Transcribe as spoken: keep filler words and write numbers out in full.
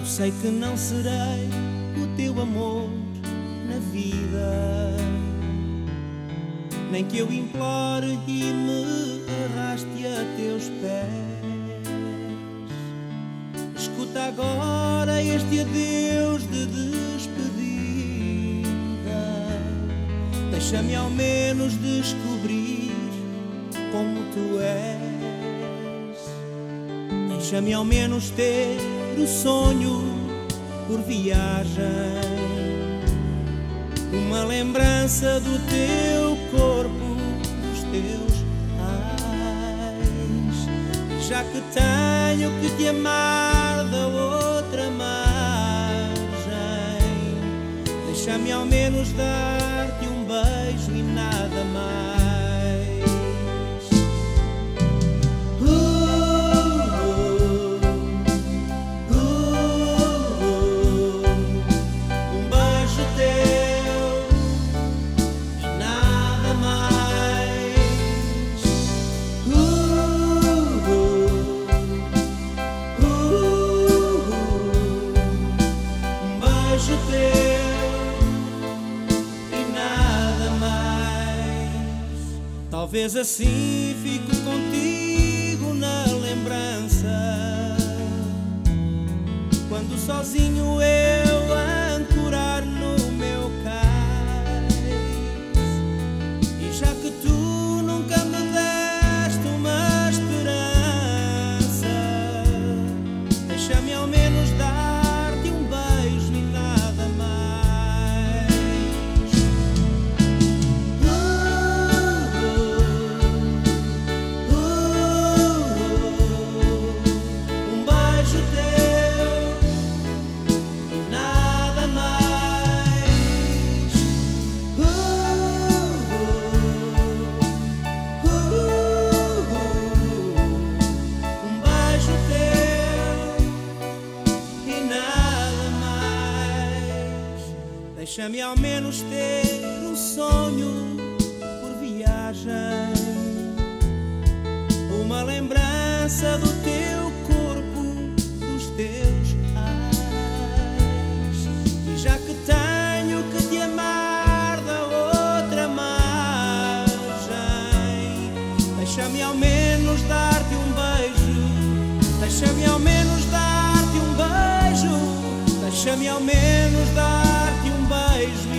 Eu sei que não serei o teu amor na vida, nem que eu implore e me arraste a teus pés. Escuta agora este adeus de despedida, deixa-me ao menos descobrir como tu és. Deixa-me ao menos ter o sonho por viagem, uma lembrança do teu corpo, dos teus ais. Já que tenho que te amar da outra margem, deixa-me ao menos dar-te um beijo e nada mais. Talvez assim fico contigo na lembrança, quando sozinho eu ancorar no meu cais. E já que tu nunca me deste uma esperança, deixa-me ao menos dar-te um beijo e nada mais. Deixa-me ao menos ter um sonho por viagem, uma lembrança do teu corpo, dos teus ais. E já que tenho que te amar da outra margem, deixa-me ao menos dar-te um beijo, deixa-me ao menos dar-te um beijo, deixa-me ao menos dar-te um beijo